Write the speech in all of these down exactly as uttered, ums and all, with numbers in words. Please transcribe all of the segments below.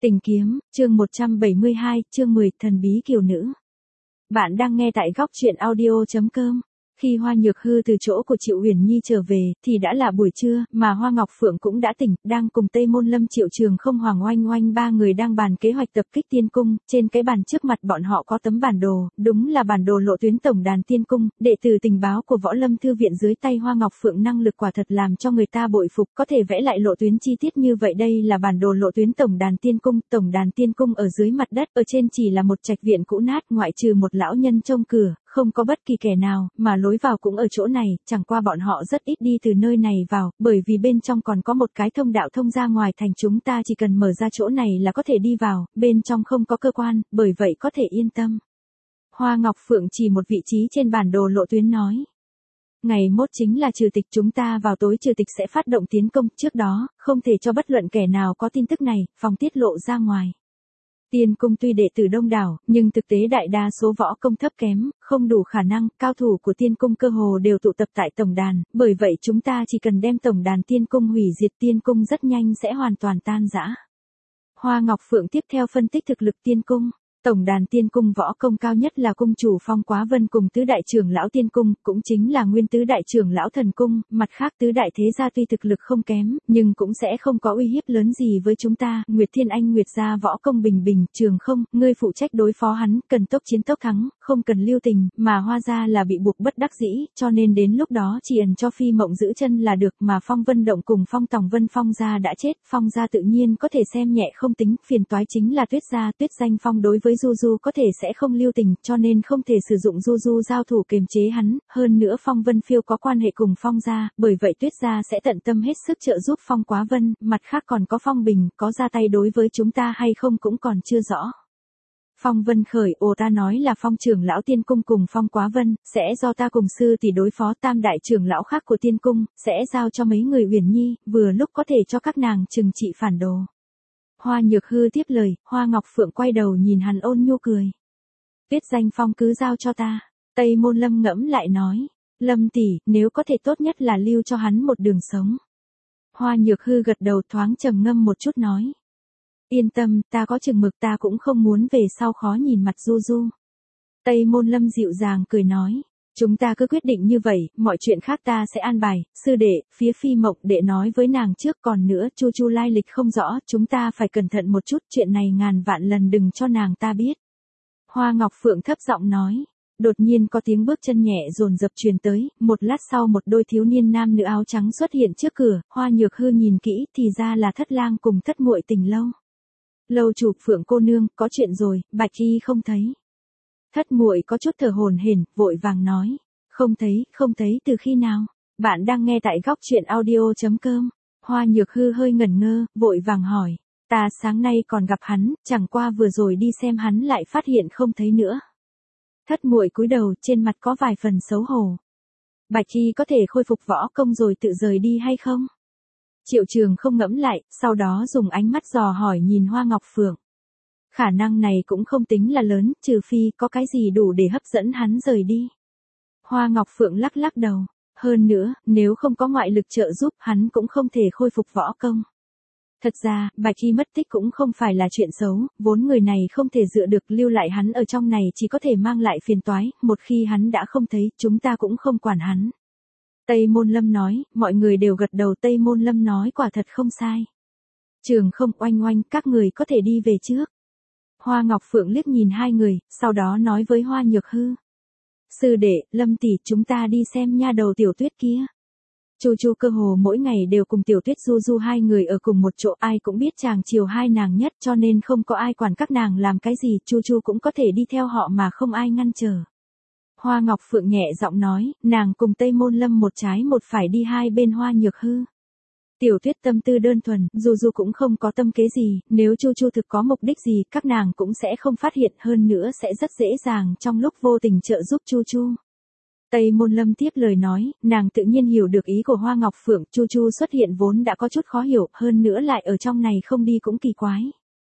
Tình kiếm, chương một trăm bảy mươi hai, chương mười, thần bí kiều nữ. Bạn đang nghe tại góc truyện audio chấm com. Khi Hoa Nhược Hư từ chỗ của Triệu Uyển Nhi trở về, thì đã là buổi trưa, mà Hoa Ngọc Phượng cũng đã tỉnh, đang cùng Tây Môn Lâm, Triệu Trường Không, Hoàng Oanh Oanh ba người đang bàn kế hoạch tập kích tiên cung. Trên cái bàn trước mặt bọn họ có tấm bản đồ, đúng là bản đồ lộ tuyến tổng đàn tiên cung. Đệ tử tình báo của Võ Lâm Thư viện dưới tay Hoa Ngọc Phượng năng lực quả thật làm cho người ta bội phục, có thể vẽ lại lộ tuyến chi tiết như vậy. Đây là bản đồ lộ tuyến tổng đàn tiên cung. Tổng đàn tiên cung ở dưới mặt đất, ở trên chỉ là một trạch viện cũ nát, ngoại trừ một lão nhân trông cửa, không có bất kỳ kẻ nào, mà lối vào cũng ở chỗ này, chẳng qua bọn họ rất ít đi từ nơi này vào, bởi vì bên trong còn có một cái thông đạo thông ra ngoài thành, chúng ta chỉ cần mở ra chỗ này là có thể đi vào, bên trong không có cơ quan, bởi vậy có thể yên tâm. Hoa Ngọc Phượng chỉ một vị trí trên bản đồ lộ tuyến nói. Ngày mốt chính là trừ tịch, chúng ta vào tối trừ tịch sẽ phát động tiến công, trước đó, không thể cho bất luận kẻ nào có tin tức này, phòng tiết lộ ra ngoài. Tiên cung tuy đệ tử đông đảo, nhưng thực tế đại đa số võ công thấp kém, không đủ khả năng, cao thủ của tiên cung cơ hồ đều tụ tập tại tổng đàn, bởi vậy chúng ta chỉ cần đem tổng đàn tiên cung hủy diệt, tiên cung rất nhanh sẽ hoàn toàn tan rã. Hoa Ngọc Phượng tiếp theo phân tích thực lực tiên cung. Tổng đàn tiên cung võ công cao nhất là cung chủ Phong Quá Vân cùng tứ đại trưởng lão tiên cung, cũng chính là nguyên tứ đại trưởng lão thần cung, mặt khác tứ đại thế gia tuy thực lực không kém, nhưng cũng sẽ không có uy hiếp lớn gì với chúng ta. Nguyệt Thiên Anh Nguyệt gia võ công bình bình, Trường Không, ngươi phụ trách đối phó hắn, cần tốc chiến tốc thắng, không cần lưu tình, mà Hoa gia là bị buộc bất đắc dĩ, cho nên đến lúc đó chỉ ẩn cho Phi Mộng giữ chân là được, mà Phong Vân Động cùng Phong Tòng Vân Phong gia đã chết, Phong gia tự nhiên có thể xem nhẹ không tính, phiền toái chính là Tuyết gia, Tuyết Danh Phong đối với Du Du có thể sẽ không lưu tình, cho nên không thể sử dụng Du Du giao thủ kiềm chế hắn, hơn nữa Phong Vân Phiêu có quan hệ cùng Phong gia, bởi vậy Tuyết gia sẽ tận tâm hết sức trợ giúp Phong Quá Vân, mặt khác còn có Phong Bình, có ra tay đối với chúng ta hay không cũng còn chưa rõ. Phong Vân khởi, ồ ta nói là Phong trưởng lão tiên cung cùng Phong Quá Vân, sẽ do ta cùng sư tỷ đối phó, tam đại trưởng lão khác của tiên cung, sẽ giao cho mấy người Uyển Nhi, vừa lúc có thể cho các nàng trừng trị phản đồ. Hoa Nhược Hư tiếp lời, Hoa Ngọc Phượng quay đầu nhìn hắn ôn nhu cười. Tuyết Danh Phong cứ giao cho ta. Tây Môn Lâm ngẫm lại nói, Lâm tỷ, nếu có thể tốt nhất là lưu cho hắn một đường sống. Hoa Nhược Hư gật đầu, thoáng trầm ngâm một chút nói. Yên tâm, ta có chừng mực, ta cũng không muốn về sau khó nhìn mặt Du Du. Tây Môn Lâm dịu dàng cười nói. Chúng ta cứ quyết định như vậy, mọi chuyện khác ta sẽ an bài, sư đệ, phía Phi Mộng đệ nói với nàng trước, còn nữa, Chu Chu lai lịch không rõ, chúng ta phải cẩn thận một chút, chuyện này ngàn vạn lần đừng cho nàng ta biết. Hoa Ngọc Phượng thấp giọng nói, đột nhiên có tiếng bước chân nhẹ dồn dập truyền tới, một lát sau một đôi thiếu niên nam nữ áo trắng xuất hiện trước cửa, Hoa Nhược Hư nhìn kỹ, thì ra là Thất Lang cùng Thất Muội Tình Lâu. Lâu chủ, Phượng cô nương, có chuyện rồi, Bạch Y không thấy. Thất Muội có chút thở hổn hển, vội vàng nói, không thấy, không thấy từ khi nào? Bạn đang nghe tại góc truyện audio chấm com. Hoa Nhược Hư hơi ngẩn ngơ, vội vàng hỏi, ta sáng nay còn gặp hắn, chẳng qua vừa rồi đi xem hắn lại phát hiện không thấy nữa. Thất Muội cúi đầu, trên mặt có vài phần xấu hổ. Bạch Y có thể khôi phục võ công rồi tự rời đi hay không? Triệu Trường không ngẫm lại, sau đó dùng ánh mắt dò hỏi nhìn Hoa Ngọc Phượng. Khả năng này cũng không tính là lớn, trừ phi có cái gì đủ để hấp dẫn hắn rời đi. Hoa Ngọc Phượng lắc lắc đầu. Hơn nữa, nếu không có ngoại lực trợ giúp, hắn cũng không thể khôi phục võ công. Thật ra, Bạch Y mất tích cũng không phải là chuyện xấu, vốn người này không thể dựa được, lưu lại hắn ở trong này chỉ có thể mang lại phiền toái, một khi hắn đã không thấy, chúng ta cũng không quản hắn. Tây Môn Lâm nói, mọi người đều gật đầu. Tây Môn Lâm nói quả thật không sai. Trường Không, Oanh Oanh, các người có thể đi về trước. Hoa Ngọc Phượng liếc nhìn hai người, sau đó nói với Hoa Nhược Hư. Sư đệ, Lâm tỷ, chúng ta đi xem nha đầu Tiểu Tuyết kia. Chu Chu cơ hồ mỗi ngày đều cùng Tiểu Tuyết Du Du hai người ở cùng một chỗ, ai cũng biết chàng chiều hai nàng nhất, cho nên không có ai quản các nàng làm cái gì, Chu Chu cũng có thể đi theo họ mà không ai ngăn trở. Hoa Ngọc Phượng nhẹ giọng nói, nàng cùng Tây Môn Lâm một trái một phải đi hai bên Hoa Nhược Hư. Tiểu Tuyết tâm tư đơn thuần, Du Du cũng không có tâm kế gì, nếu Chu Chu thực có mục đích gì, các nàng cũng sẽ không phát hiện, hơn nữa sẽ rất dễ dàng trong lúc vô tình trợ giúp Chu Chu. Tây Môn Lâm tiếp lời nói, nàng tự nhiên hiểu được ý của Hoa Ngọc Phượng, Chu Chu xuất hiện vốn đã có chút khó hiểu, hơn nữa lại ở trong này không đi cũng kỳ quái.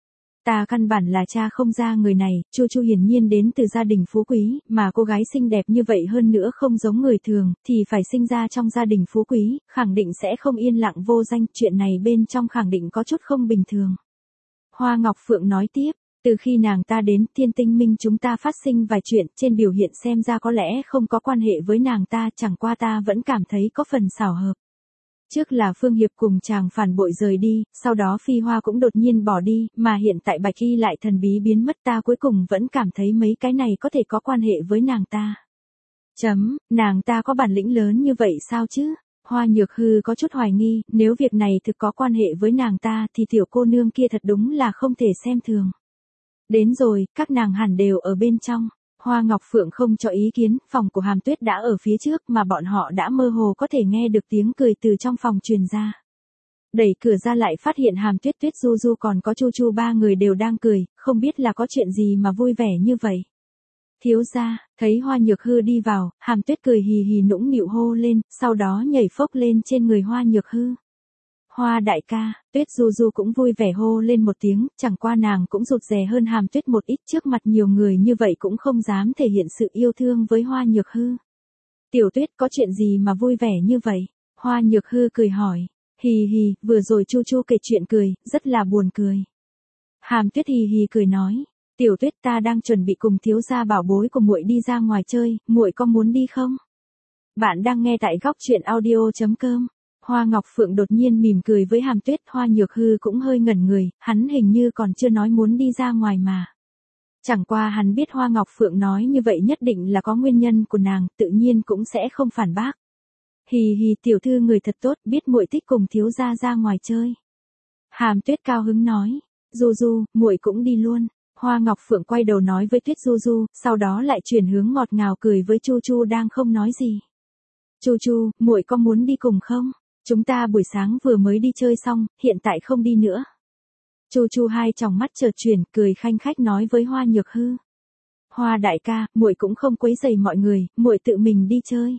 Ta căn bản là cha không ra người này, Chu Chu hiển nhiên đến từ gia đình phú quý, mà cô gái xinh đẹp như vậy hơn nữa không giống người thường, thì phải sinh ra trong gia đình phú quý, khẳng định sẽ không yên lặng vô danh, chuyện này bên trong khẳng định có chút không bình thường. Hoa Ngọc Phượng nói tiếp, từ khi nàng ta đến Thiên Tinh Minh chúng ta phát sinh vài chuyện, trên biểu hiện xem ra có lẽ không có quan hệ với nàng ta, chẳng qua ta vẫn cảm thấy có phần xảo hợp. Trước là Phương Hiệp cùng chàng phản bội rời đi, sau đó Phi Hoa cũng đột nhiên bỏ đi, mà hiện tại Bạch Y lại thần bí biến mất, ta cuối cùng vẫn cảm thấy mấy cái này có thể có quan hệ với nàng ta. Chấm, nàng ta có bản lĩnh lớn như vậy sao chứ? Hoa Nhược Hư có chút hoài nghi, nếu việc này thực có quan hệ với nàng ta thì tiểu cô nương kia thật đúng là không thể xem thường. Đến rồi, các nàng hẳn đều ở bên trong. Hoa Ngọc Phượng không cho ý kiến, phòng của Hàm Tuyết đã ở phía trước mà bọn họ đã mơ hồ có thể nghe được tiếng cười từ trong phòng truyền ra. Đẩy cửa ra lại phát hiện Hàm Tuyết, Tuyết Du Du còn có Chu Chu ba người đều đang cười, không biết là có chuyện gì mà vui vẻ như vậy. Thiếu gia, thấy Hoa Nhược Hư đi vào, Hàm Tuyết cười hì hì nũng nịu hô lên, sau đó nhảy phốc lên trên người Hoa Nhược Hư. Hoa đại ca, Tuyết Du Du cũng vui vẻ hô lên một tiếng, chẳng qua nàng cũng rụt rè hơn Hàm Tuyết một ít, trước mặt nhiều người như vậy cũng không dám thể hiện sự yêu thương với Hoa Nhược Hư. Tiểu Tuyết có chuyện gì mà vui vẻ như vậy? Hoa Nhược Hư cười hỏi. Hì hì, vừa rồi Chu Chu kể chuyện cười, rất là buồn cười. Hàm Tuyết hì hì cười nói. Tiểu Tuyết, ta đang chuẩn bị cùng thiếu gia bảo bối của muội đi ra ngoài chơi, muội có muốn đi không? Bạn đang nghe tại góc truyện audio chấm com. Hoa Ngọc Phượng đột nhiên mỉm cười với Hàm Tuyết, Hoa Nhược Hư cũng hơi ngẩn người, hắn hình như còn chưa nói muốn đi ra ngoài mà. Chẳng qua hắn biết Hoa Ngọc Phượng nói như vậy nhất định là có nguyên nhân của nàng, tự nhiên cũng sẽ không phản bác. Hì hì, tiểu thư người thật tốt, biết muội thích cùng thiếu gia ra ngoài chơi. Hàm Tuyết cao hứng nói, Du Du, muội cũng đi luôn. Hoa Ngọc Phượng quay đầu nói với Tuyết Du Du, sau đó lại chuyển hướng ngọt ngào cười với Chu Chu đang không nói gì. Chu Chu, muội có muốn đi cùng không? Chúng ta buổi sáng vừa mới đi chơi xong, hiện tại không đi nữa. Chu Chu hai tròng mắt chợt chuyển, cười khanh khách nói với Hoa Nhược Hư. Hoa đại ca, muội cũng không quấy rầy mọi người, muội tự mình đi chơi.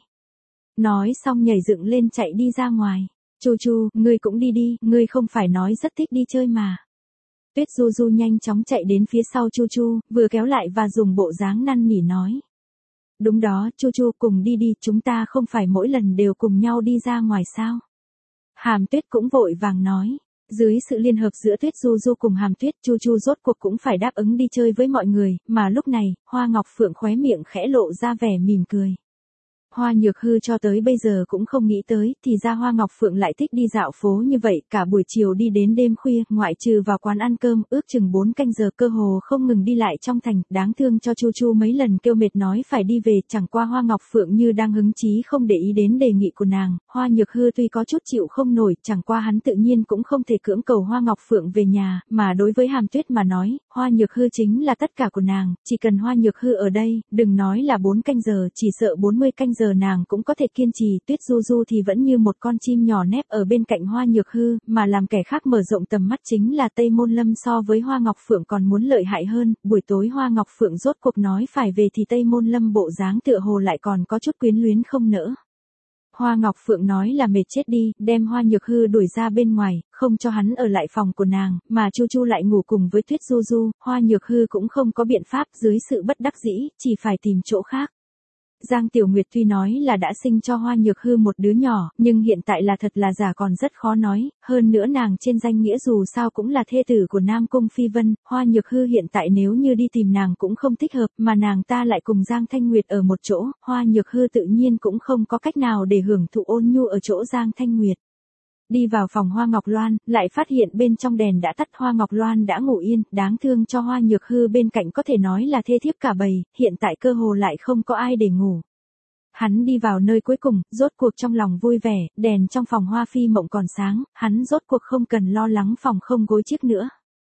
Nói xong nhảy dựng lên chạy đi ra ngoài. Chu Chu, ngươi cũng đi đi, ngươi không phải nói rất thích đi chơi mà. Tuyết Du Du nhanh chóng chạy đến phía sau Chu Chu, vừa kéo lại và dùng bộ dáng năn nỉ nói. Đúng đó, Chu Chu, cùng đi đi, chúng ta không phải mỗi lần đều cùng nhau đi ra ngoài sao? Hàm Tuyết cũng vội vàng nói. Dưới sự liên hợp giữa Tuyết Du Du cùng Hàm Tuyết, Chu Chu rốt cuộc cũng phải đáp ứng đi chơi với mọi người, mà lúc này, Hoa Ngọc Phượng khóe miệng khẽ lộ ra vẻ mỉm cười. Hoa Nhược Hư cho tới bây giờ cũng không nghĩ tới, thì ra Hoa Ngọc Phượng lại thích đi dạo phố như vậy, cả buổi chiều đi đến đêm khuya, ngoại trừ vào quán ăn cơm, ước chừng bốn canh giờ cơ hồ không ngừng đi lại trong thành, đáng thương cho Chu Chu mấy lần kêu mệt nói phải đi về, chẳng qua Hoa Ngọc Phượng như đang hứng chí không để ý đến đề nghị của nàng, Hoa Nhược Hư tuy có chút chịu không nổi, chẳng qua hắn tự nhiên cũng không thể cưỡng cầu Hoa Ngọc Phượng về nhà, mà đối với Hàm Tuyết mà nói, Hoa Nhược Hư chính là tất cả của nàng, chỉ cần Hoa Nhược Hư ở đây, đừng nói là bốn canh giờ, chỉ sợ bốn mươi canh giờ nàng cũng có thể kiên trì. Tuyết Du Du thì vẫn như một con chim nhỏ nép ở bên cạnh Hoa Nhược Hư, mà làm kẻ khác mở rộng tầm mắt chính là Tây Môn Lâm so với Hoa Ngọc Phượng còn muốn lợi hại hơn. Buổi tối Hoa Ngọc Phượng rốt cuộc nói phải về thì Tây Môn Lâm bộ dáng tựa hồ lại còn có chút quyến luyến không nỡ. Hoa Ngọc Phượng nói là mệt chết đi, đem Hoa Nhược Hư đuổi ra bên ngoài, không cho hắn ở lại phòng của nàng, mà Chu Chu lại ngủ cùng với Tuyết Du Du, Hoa Nhược Hư cũng không có biện pháp, dưới sự bất đắc dĩ, chỉ phải tìm chỗ khác. Giang Tiểu Nguyệt tuy nói là đã sinh cho Hoa Nhược Hư một đứa nhỏ, nhưng hiện tại là thật là giả còn rất khó nói, hơn nữa nàng trên danh nghĩa dù sao cũng là thê tử của Nam Cung Phi Vân, Hoa Nhược Hư hiện tại nếu như đi tìm nàng cũng không thích hợp, mà nàng ta lại cùng Giang Thanh Nguyệt ở một chỗ, Hoa Nhược Hư tự nhiên cũng không có cách nào để hưởng thụ ôn nhu ở chỗ Giang Thanh Nguyệt. Đi vào phòng Hoa Ngọc Loan, lại phát hiện bên trong đèn đã tắt, Hoa Ngọc Loan đã ngủ yên, đáng thương cho Hoa Nhược Hư bên cạnh có thể nói là thê thiếp cả bầy, hiện tại cơ hồ lại không có ai để ngủ. Hắn đi vào nơi cuối cùng, rốt cuộc trong lòng vui vẻ, đèn trong phòng Hoa Phi Mộng còn sáng, hắn rốt cuộc không cần lo lắng phòng không gối chiếc nữa.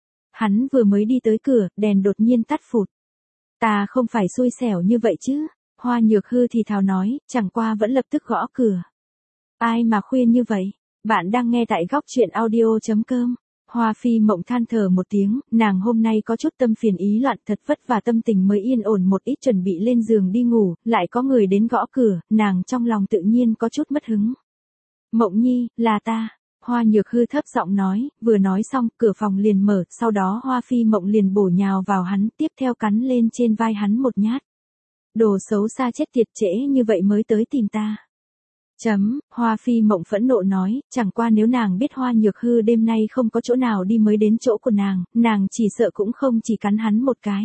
Hắn vừa mới đi tới cửa, đèn đột nhiên tắt phụt. Ta không phải xui xẻo như vậy chứ, Hoa Nhược Hư thì thào nói, chẳng qua vẫn lập tức gõ cửa. Ai mà khuya như vậy? Bạn đang nghe tại góc truyện audio chấm com. Hoa Phi Mộng than thở một tiếng, nàng hôm nay có chút tâm phiền ý loạn, thật vất vả tâm tình mới yên ổn một ít chuẩn bị lên giường đi ngủ, lại có người đến gõ cửa, nàng trong lòng tự nhiên có chút mất hứng. Mộng Nhi, là ta. Hoa Nhược Hư thấp giọng nói, vừa nói xong, cửa phòng liền mở, sau đó Hoa Phi Mộng liền bổ nhào vào hắn, tiếp theo cắn lên trên vai hắn một nhát. Đồ xấu xa chết tiệt, trễ như vậy mới tới tìm ta. Chấm, Hoa Phi Mộng phẫn nộ nói, chẳng qua nếu nàng biết Hoa Nhược Hư đêm nay không có chỗ nào đi mới đến chỗ của nàng, nàng chỉ sợ cũng không chỉ cắn hắn một cái.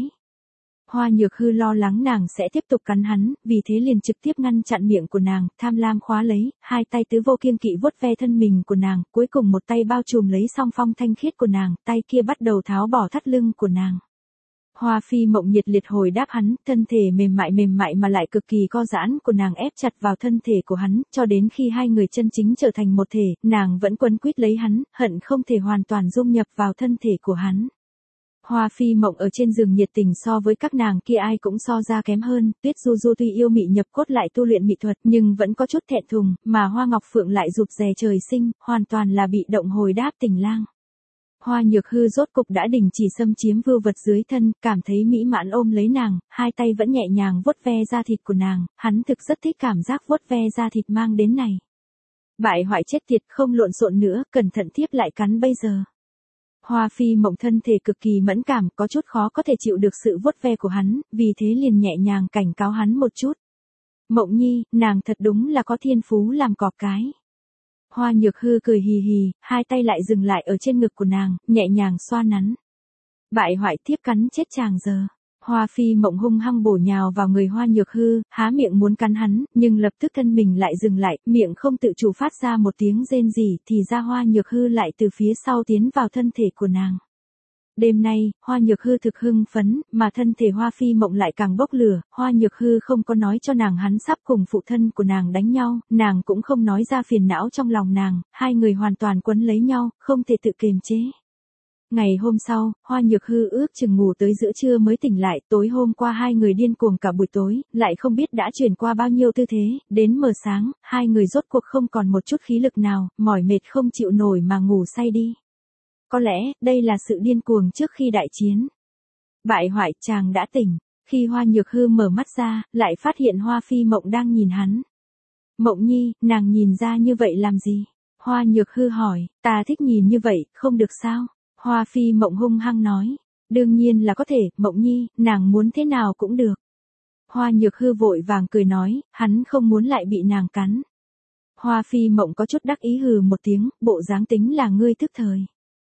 Hoa Nhược Hư lo lắng nàng sẽ tiếp tục cắn hắn, vì thế liền trực tiếp ngăn chặn miệng của nàng, tham lam khóa lấy, hai tay tứ vô kiêng kỵ vuốt ve thân mình của nàng, cuối cùng một tay bao trùm lấy song phong thanh khiết của nàng, tay kia bắt đầu tháo bỏ thắt lưng của nàng. Hoa Phi Mộng nhiệt liệt hồi đáp hắn, thân thể mềm mại mềm mại mà lại cực kỳ co giãn của nàng ép chặt vào thân thể của hắn, cho đến khi hai người chân chính trở thành một thể, nàng vẫn quấn quýt lấy hắn, hận không thể hoàn toàn dung nhập vào thân thể của hắn. Hoa Phi Mộng ở trên giường nhiệt tình so với các nàng kia ai cũng so ra kém hơn, Tuyết Du Du tuy yêu mị nhập cốt lại tu luyện mỹ thuật nhưng vẫn có chút thẹn thùng, mà Hoa Ngọc Phượng lại rụt rè trời sinh, hoàn toàn là bị động hồi đáp tình lang. Hoa Nhược Hư rốt cục đã đình chỉ xâm chiếm vưu vật dưới thân, cảm thấy mỹ mãn ôm lấy nàng, hai tay vẫn nhẹ nhàng vuốt ve da thịt của nàng, hắn thực rất thích cảm giác vuốt ve da thịt mang đến này. Bại hoại chết tiệt, không lộn xộn nữa, cẩn thận tiếp lại cắn bây giờ. Hoa Phi Mộng thân thể cực kỳ mẫn cảm, có chút khó có thể chịu được sự vuốt ve của hắn, vì thế liền nhẹ nhàng cảnh cáo hắn một chút. Mộng Nhi, nàng thật đúng là có thiên phú làm cọp cái. Hoa Nhược Hư cười hì hì, hai tay lại dừng lại ở trên ngực của nàng, nhẹ nhàng xoa nắn. Bại hoại tiếp cắn chết chàng giờ. Hoa Phi Mộng hung hăng bổ nhào vào người Hoa Nhược Hư, há miệng muốn cắn hắn, nhưng lập tức thân mình lại dừng lại, miệng không tự chủ phát ra một tiếng rên rỉ, thì ra Hoa Nhược Hư lại từ phía sau tiến vào thân thể của nàng. Đêm nay, Hoa Nhược Hư thực hưng phấn, mà thân thể Hoa Phi Mộng lại càng bốc lửa, Hoa Nhược Hư không có nói cho nàng hắn sắp cùng phụ thân của nàng đánh nhau, nàng cũng không nói ra phiền não trong lòng nàng, hai người hoàn toàn quấn lấy nhau, không thể tự kiềm chế. Ngày hôm sau, Hoa Nhược Hư ước chừng ngủ tới giữa trưa mới tỉnh lại, tối hôm qua hai người điên cuồng cả buổi tối, lại không biết đã chuyển qua bao nhiêu tư thế, đến mờ sáng, hai người rốt cuộc không còn một chút khí lực nào, mỏi mệt không chịu nổi mà ngủ say đi. Có lẽ, đây là sự điên cuồng trước khi đại chiến. Bại hoại, chàng đã tỉnh, khi Hoa Nhược Hư mở mắt ra, lại phát hiện Hoa Phi Mộng đang nhìn hắn. Mộng Nhi, nàng nhìn ra như vậy làm gì? Hoa Nhược Hư hỏi, ta thích nhìn như vậy, không được sao? Hoa Phi Mộng hung hăng nói, đương nhiên là có thể, Mộng Nhi, nàng muốn thế nào cũng được. Hoa Nhược Hư vội vàng cười nói, hắn không muốn lại bị nàng cắn. Hoa Phi Mộng có chút đắc ý hừ một tiếng, bộ dáng tính là ngươi thức thời.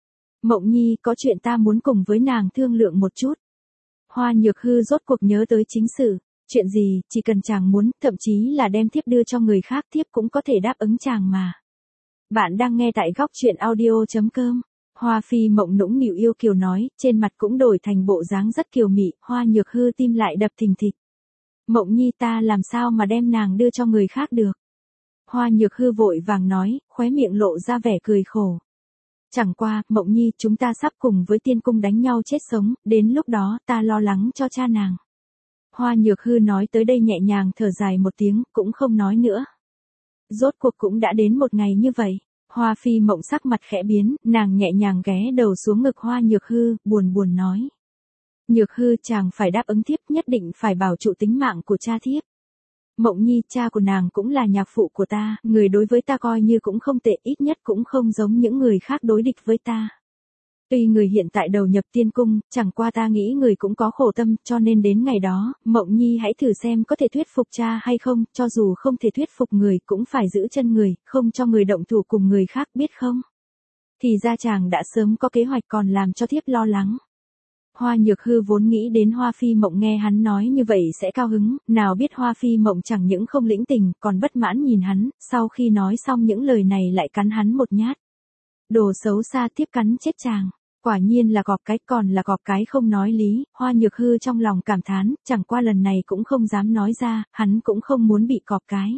Mộng Nhi, có chuyện ta muốn cùng với nàng thương lượng một chút. Hoa Nhược Hư rốt cuộc nhớ tới chính sự, chuyện gì, chỉ cần chàng muốn, thậm chí là đem thiếp đưa cho người khác thiếp cũng có thể đáp ứng chàng mà. Bạn đang nghe tại góc truyện audio chấm com. Hoa Phi Mộng nũng nịu yêu kiều nói, trên mặt cũng đổi thành bộ dáng rất kiều mị, Hoa Nhược Hư tim lại đập thình thịch. Mộng Nhi, ta làm sao mà đem nàng đưa cho người khác được? Hoa Nhược Hư vội vàng nói, khóe miệng lộ ra vẻ cười khổ. Chẳng qua, Mộng Nhi, chúng ta sắp cùng với tiên cung đánh nhau chết sống, đến lúc đó, ta lo lắng cho cha nàng. Hoa Nhược Hư nói tới đây nhẹ nhàng thở dài một tiếng, cũng không nói nữa. Rốt cuộc cũng đã đến một ngày như vậy. Hoa Phi Mộng sắc mặt khẽ biến, nàng nhẹ nhàng ghé đầu xuống ngực Hoa Nhược Hư, buồn buồn nói. Nhược Hư, chàng phải đáp ứng thiếp, nhất định phải bảo trụ tính mạng của cha thiếp. Mộng Nhi, cha của nàng cũng là nhạc phụ của ta, người đối với ta coi như cũng không tệ, ít nhất cũng không giống những người khác đối địch với ta. Tuy người hiện tại đầu nhập tiên cung, chẳng qua ta nghĩ người cũng có khổ tâm, cho nên đến ngày đó, Mộng Nhi hãy thử xem có thể thuyết phục cha hay không, cho dù không thể thuyết phục người cũng phải giữ chân người, không cho người động thủ cùng người khác, biết không? Thì ra chàng đã sớm có kế hoạch còn làm cho thiếp lo lắng. Hoa Nhược Hư vốn nghĩ đến Hoa Phi Mộng nghe hắn nói như vậy sẽ cao hứng, nào biết Hoa Phi Mộng chẳng những không lĩnh tình, còn bất mãn nhìn hắn, sau khi nói xong những lời này lại cắn hắn một nhát. Đồ xấu xa, tiếp cắn chết chàng. Quả nhiên là cọp cái, còn là cọp cái không nói lý, Hoa Nhược Hư trong lòng cảm thán, chẳng qua lần này cũng không dám nói ra, hắn cũng không muốn bị cọp cái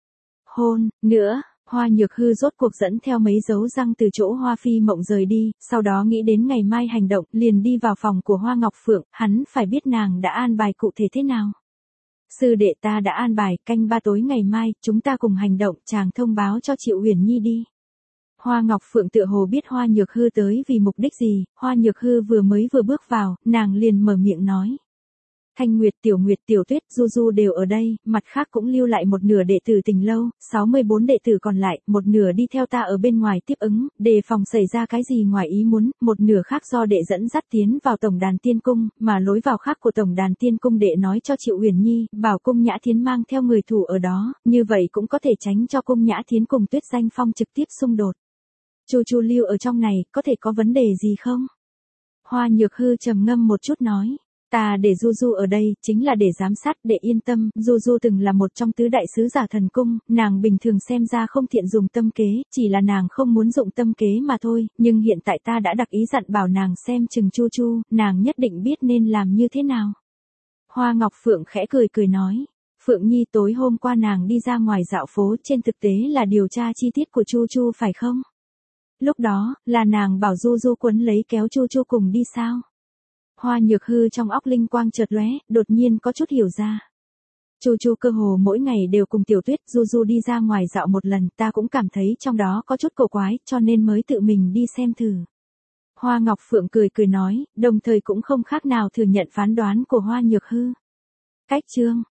hôn nữa. Hoa Nhược Hư rốt cuộc dẫn theo mấy dấu răng từ chỗ Hoa Phi Mộng rời đi, sau đó nghĩ đến ngày mai hành động, liền đi vào phòng của Hoa Ngọc Phượng, hắn phải biết nàng đã an bài cụ thể thế nào. Sư đệ, ta đã an bài, canh ba tối ngày mai, chúng ta cùng hành động, chàng thông báo cho Triệu Uyển Nhi đi. Hoa Ngọc Phượng tựa hồ biết Hoa Nhược Hư tới vì mục đích gì, Hoa Nhược Hư vừa mới vừa bước vào, nàng liền mở miệng nói. Thanh Nguyệt, Tiểu Nguyệt, Tiểu Tuyết, Du Du đều ở đây, mặt khác cũng lưu lại một nửa đệ tử Tình Lâu, sáu mươi bốn đệ tử còn lại, một nửa đi theo ta ở bên ngoài tiếp ứng, đề phòng xảy ra cái gì ngoài ý muốn, một nửa khác do đệ dẫn dắt tiến vào tổng đàn tiên cung, mà lối vào khác của tổng đàn tiên cung đệ nói cho Triệu Uyển Nhi, bảo Cung Nhã Thiến mang theo người thủ ở đó, như vậy cũng có thể tránh cho Cung Nhã Thiến cùng Tuyết Danh Phong trực tiếp xung đột. Chu Chu lưu ở trong này, có thể có vấn đề gì không? Hoa Nhược Hư trầm ngâm một chút nói. Ta để Du Du ở đây, chính là để giám sát, để yên tâm, Du Du từng là một trong tứ đại sứ giả thần cung, nàng bình thường xem ra không thiện dùng tâm kế, chỉ là nàng không muốn dụng tâm kế mà thôi, nhưng hiện tại ta đã đặc ý dặn bảo nàng xem chừng Chu Chu, nàng nhất định biết nên làm như thế nào. Hoa Ngọc Phượng khẽ cười cười nói, Phượng Nhi tối hôm qua nàng đi ra ngoài dạo phố, trên thực tế là điều tra chi tiết của Chu Chu phải không? Lúc đó, là nàng bảo Du Du quấn lấy kéo Chu Chu cùng đi sao? Hoa Nhược Hư trong óc linh quang chợt lóe, đột nhiên có chút hiểu ra. Chu Chu cơ hồ mỗi ngày đều cùng Tiểu Tuyết, Du Du đi ra ngoài dạo một lần, ta cũng cảm thấy trong đó có chút cổ quái, cho nên mới tự mình đi xem thử. Hoa Ngọc Phượng cười cười nói, đồng thời cũng không khác nào thừa nhận phán đoán của Hoa Nhược Hư. Cách chương